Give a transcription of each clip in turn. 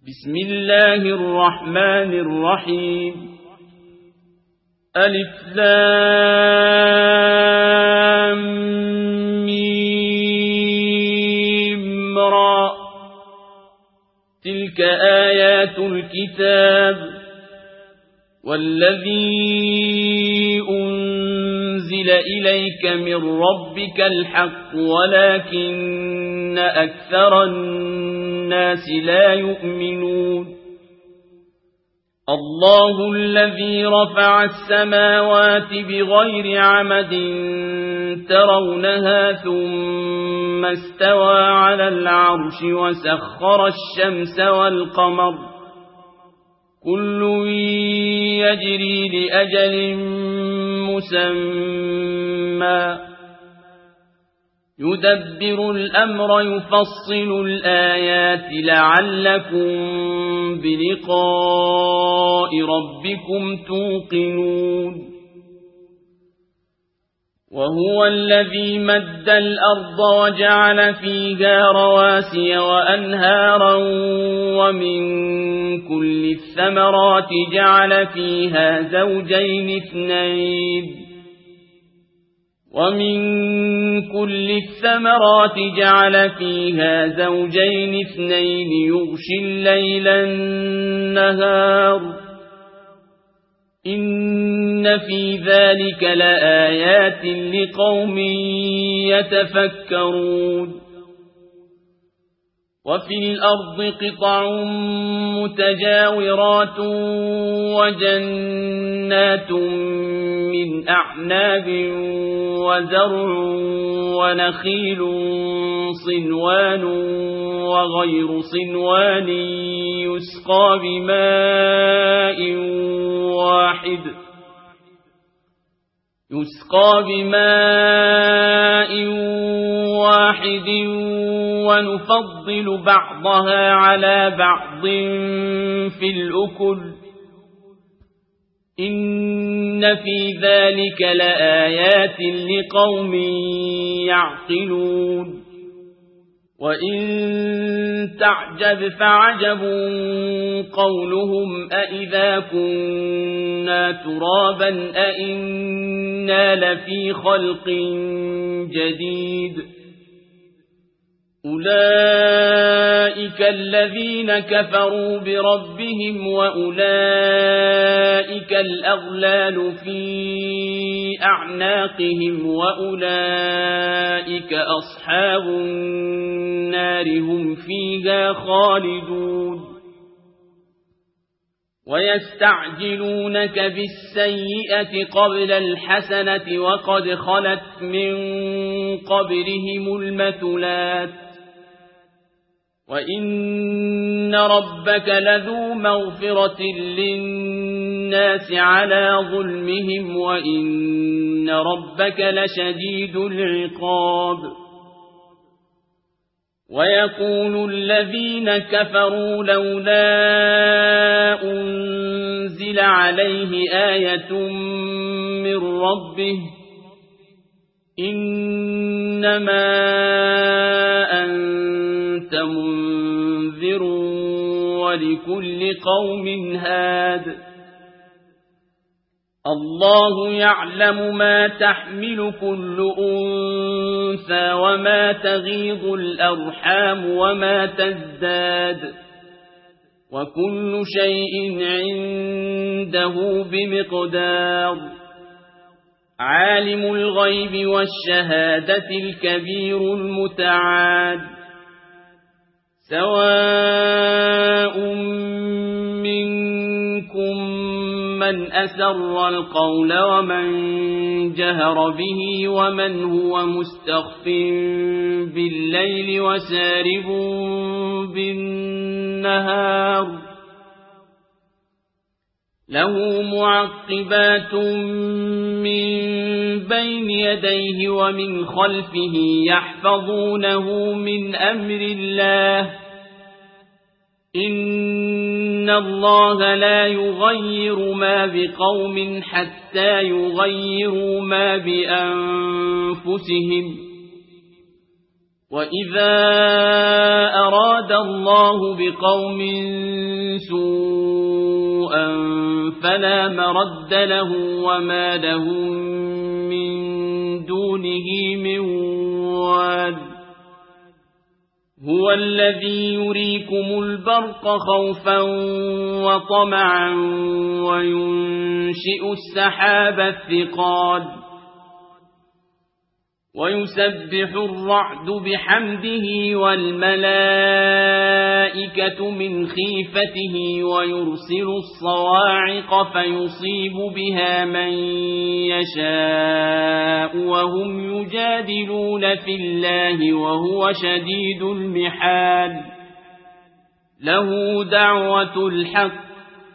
بسم الله الرحمن الرحيم ألف لام ميم را تلك آيات الكتاب والذي أنزل إليك من ربك الحق ولكن أكثر الناس لا يؤمنون الله الذي رفع السماوات بغير عمد ترونها ثم استوى على العرش وسخر الشمس والقمر كل يجري لأجل مسمى يدبر الأمر يفصل الآيات لعلكم بلقاء ربكم توقنون وهو الذي مد الأرض وجعل فيها رواسي وأنهارا ومن كل الثمرات جعل فيها زوجين اثنين يغشي الليل النهار إن في ذلك لآيات لقوم يتفكرون وفي الأرض قطع متجاورات وجنات من أعناب وزرع ونخيل صنوان وغير صنوان يسقى بماء واحد ونفضل بعضها على بعض في الأكل إن في ذلك لآيات لقوم يعقلون وإن تعجب فعجب قولهم أإذا كنا ترابا أإنا لفي خلق جديد أولئك الذين كفروا بربهم وأولئك الأغلال في أعناقهم وأولئك أصحاب النار هم فيها خالدون ويستعجلونك بالسيئة قبل الحسنة وقد خلت من قبلهم المثلات وإن ربك لذو مغفرة للناس على ظلمهم وإن ربك لشديد العقاب ويقول الذين كفروا لولا أنزل عليه آية من ربه إنما أنت منذر ولكل قوم هاد الله يعلم ما تحمل كل أنثى وما تغيض الأرحام وما تزداد وكل شيء عنده بمقدار عالم الغيب والشهادة الكبير المتعال سواء منكم من أسر القول ومن جهر به ومن هو مستخف بالليل وسارب بالنهار له معقبات من بين يديه ومن خلفه يحفظونه من أمر الله إن الله لا يغير ما بقوم حتى يغيروا ما بأنفسهم وإذا أراد الله بقوم سوءا فلا مرد له وما لهم من دونه من واد هو الذي يريكم البرق خوفا وطمعا وينشئ السحاب الثقال ويسبح الرعد بحمده والملائكة من خيفته ويرسل الصواعق فيصيب بها من يشاء وهم يجادلون في الله وهو شديد المحال له دعوة الحق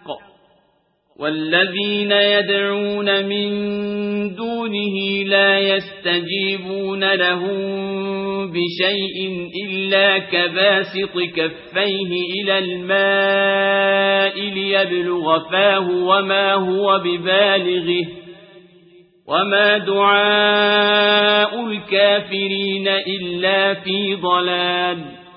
والذين يدعون من دونه لا يستجيبون لهم بشيء إلا كباسط كفيه إلى الماء ليبلغ فاه وما هو ببالغه وما دعاء الكافرين إلا في ضلال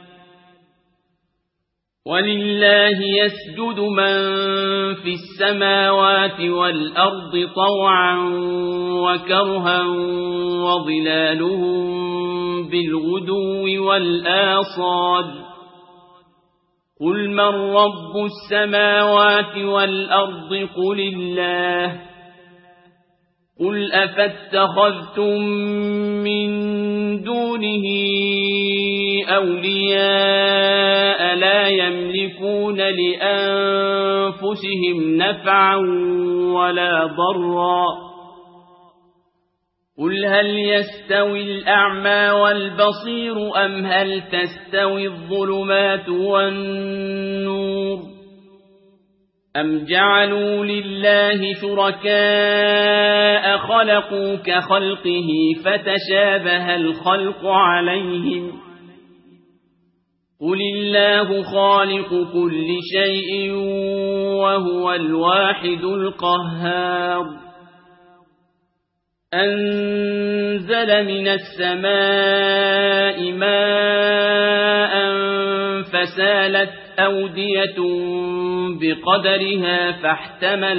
ولله يسجد من في السماوات والأرض طوعا وكرها وظلالهم بالغدو والآصال قل من رب السماوات والأرض قل الله قل أفاتخذتم من دونه أولياء لا يملكون لأنفسهم نفعا ولا ضرا قل هل يستوي الأعمى والبصير أم هل تستوي الظلمات والنور أم جعلوا لله شركاء خلقوا كخلقه فتشابه الخلق عليهم قل الله خالق كل شيء وهو الواحد القهار أنزل من السماء ماء فسالت أودية بقدرها فاحتمل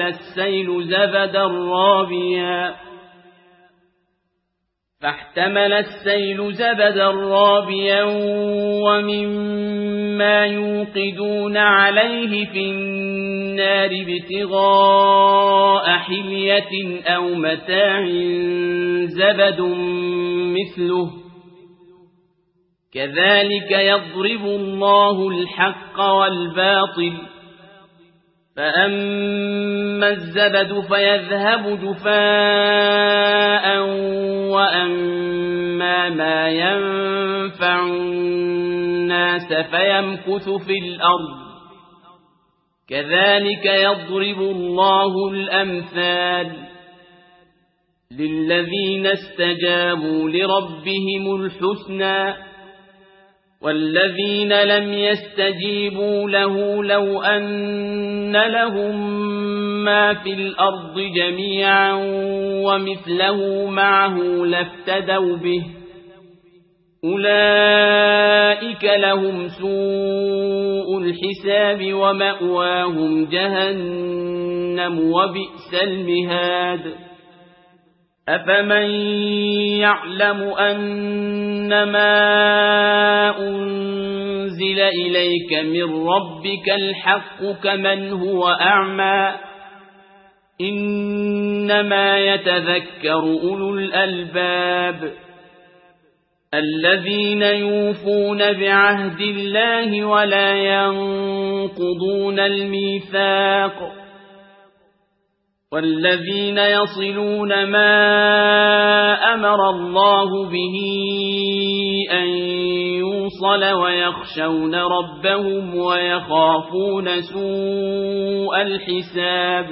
السيل زبدا رابيا ومما يوقدون عليه في النار ابتغاء حلية أو متاع زبد مثله كذلك يضرب الله الحق والباطل فأما الزبد فيذهب جفاء وأما ما ينفع الناس فيمكث في الأرض كذلك يضرب الله الأمثال للذين استجابوا لربهم الحسنى والذين لم يستجيبوا له لو أن لهم ما في الأرض جميعا ومثله معه لافتدوا به أولئك لهم سوء الحساب ومأواهم جهنم وبئس المهاد أفمن يعلم أنما أنزل إليك من ربك الحق كمن هو أعمى إنما يتذكر أولو الألباب الذين يوفون بعهد الله ولا ينقضون الميثاق والذين يصلون ما أمر الله به أن يوصل ويخشون ربهم ويخافون سوء الحساب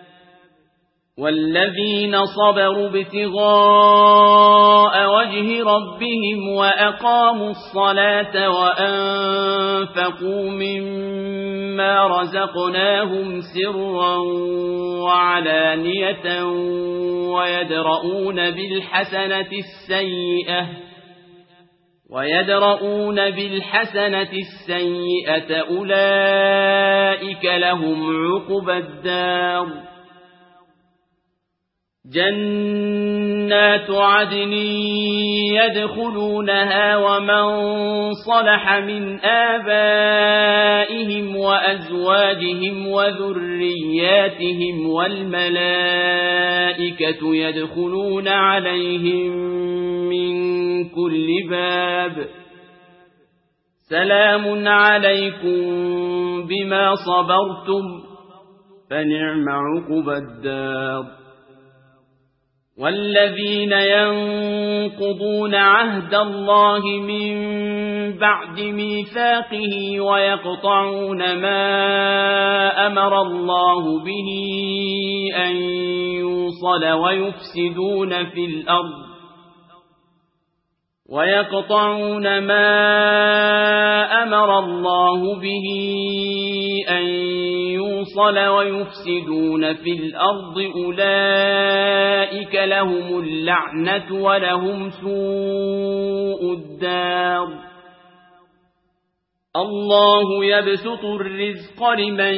والذين صبروا ابتغاء وجه ربهم وأقاموا الصلاة وأنفقوا مما رزقناهم سرا وعلانية ويدرؤون بالحسنة السيئة ويدرؤون بالحسنة السيئة أولئك لهم عقبى الدار جنات عدن يدخلونها ومن صلح من آبائهم وأزواجهم وذرياتهم والملائكة يدخلون عليهم من كل باب سلام عليكم بما صبرتم فنعم عقبى الدار والذين ينقضون عهد الله من بعد ميثاقه ويقطعون ما أمر الله به أن يوصل ويفسدون في الأرض أولئك لهم اللعنة ولهم سوء الدار الله يبسط الرزق لمن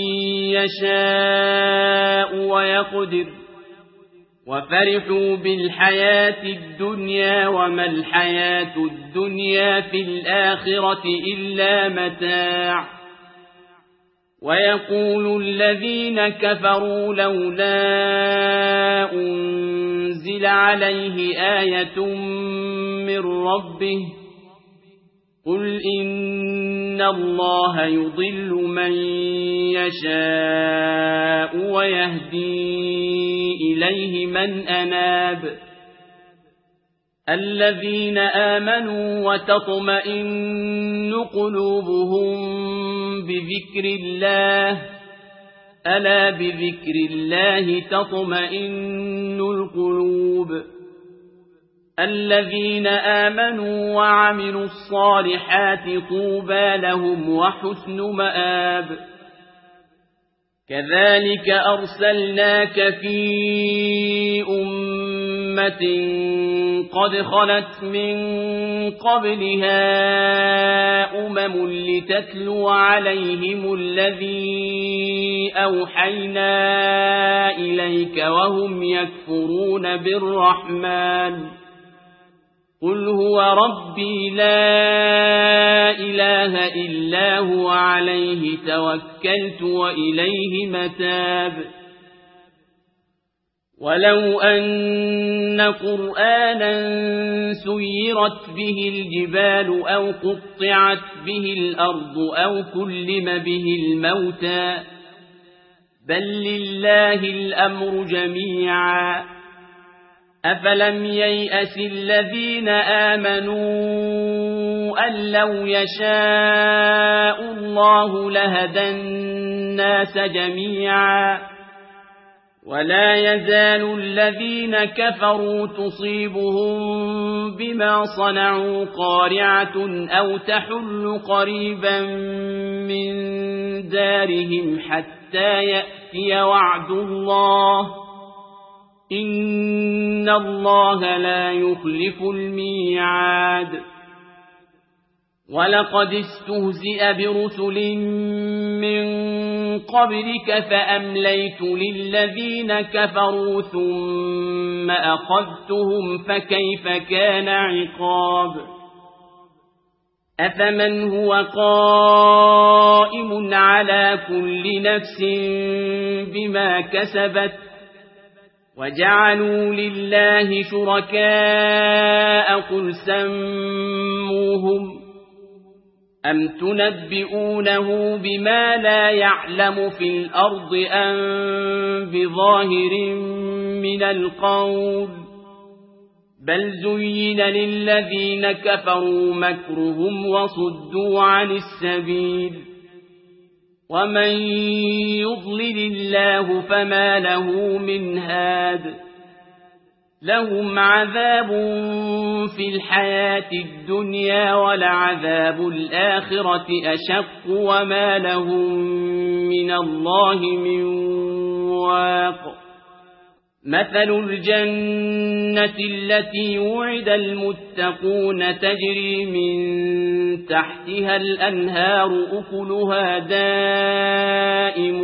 يشاء ويقدر وفرحوا بالحياة الدنيا وما الحياة الدنيا في الآخرة إلا متاع ويقول الذين كفروا لولا أنزل عليه آية من ربه قل إن الله يضل من يشاء ويهدي إليه من أناب الذين آمنوا وتطمئن قلوبهم بذكر الله ألا بذكر الله تطمئن القلوب الذين آمنوا وعملوا الصالحات طوبى لهم وحسن مآب كذلك أرسلناك في أمة قد خلت من قبلها لتتلو عليهم الذي أوحينا إليك وهم يكفرون بالرحمن قل هو ربي لا إله إلا هو عليه توكلت وإليه متاب ولو أن قرآنا سيرت به الجبال أو قطعت به الأرض أو كلم به الموتى بل لله الأمر جميعا أفلم ييأس الذين آمنوا أن لو يشاء الله لهدى الناس جميعا ولا يزال الذين كفروا تصيبهم بما صنعوا قارعة أو تحل قريبا من دارهم حتى يأتي وعد الله إن الله لا يخلف الميعاد ولقد استهزئ برسل من قبلك فأمليت للذين كفروا ثم أخذتهم فكيف كان عقاب أفمن هو قائم على كل نفس بما كسبت وجعلوا لله شركاء قل سموهم أم تنبئونه بما لا يعلم في الأرض أم بظاهر من القول بل زين للذين كفروا مكرهم وصدوا عن السبيل ومن يضلل الله فما له من هاد لهم عذاب في الحياة الدنيا ولعذاب الآخرة أشق وما لهم من الله من واق مثل الجنة التي وعد المتقون تجري من تحتها الأنهار أكلها دائم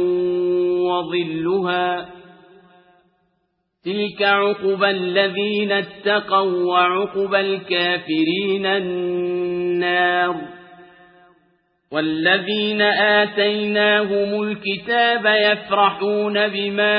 وظلها تلك عقبى الذين اتقوا وعقبى الكافرين النار والذين آتيناهم الكتاب يفرحون بما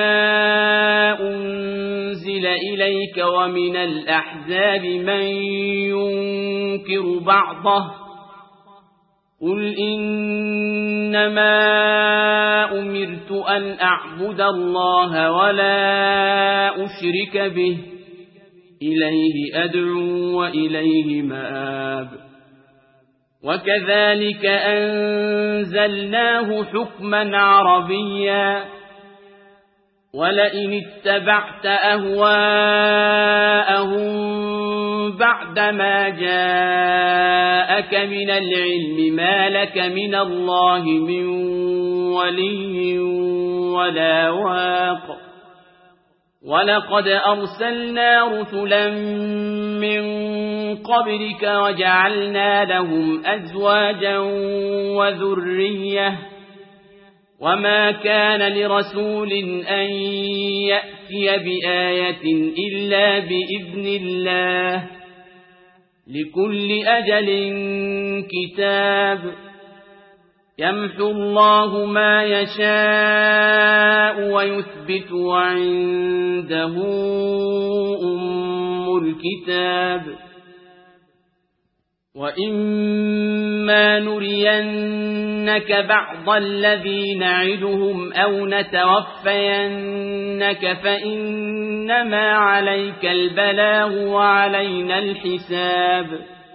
أنزل إليك ومن الأحزاب من ينكر بعضه قل إنما أمرت أن أعبد الله ولا أشرك به إليه أدعو وإليه مآب وكذلك أنزلناه حكما عربيا ولئن اتبعت أهواءهم بعدما جاءك من العلم ما لك من الله من ولي ولا واق ولقد أرسلنا رسلا من قبلك وجعلنا لهم أزواجا وذرية وما كان لرسول أن يأتي بآية إلا بإذن الله لكل أجل كتاب يمحو الله ما يشاء ويثبت وعنده أم الكتاب وإما نرينك بعض الذي نعدهم أو نتوفينك فإنما عليك البلاغ وعلينا الحساب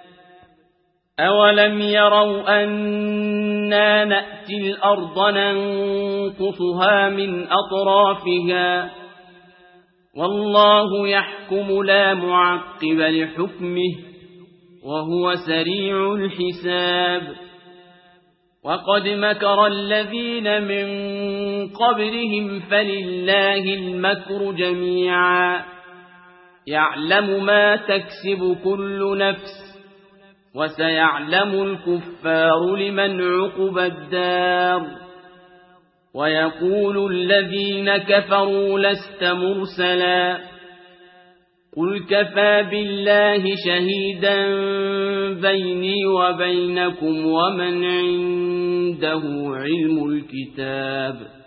أولم يروا أنا نأتي الأرض ننقصها من أطرافها والله يحكم لا معقب لحكمه وهو سريع الحساب وقد مكر الذين من قبلهم فلله المكر جميعا يعلم ما تكسب كل نفس وسيعلم الكفار لمن عقبى الدار ويقول الذين كفروا لست مرسلا قل كفى بالله شهيدا بيني وبينكم ومن عنده علم الكتاب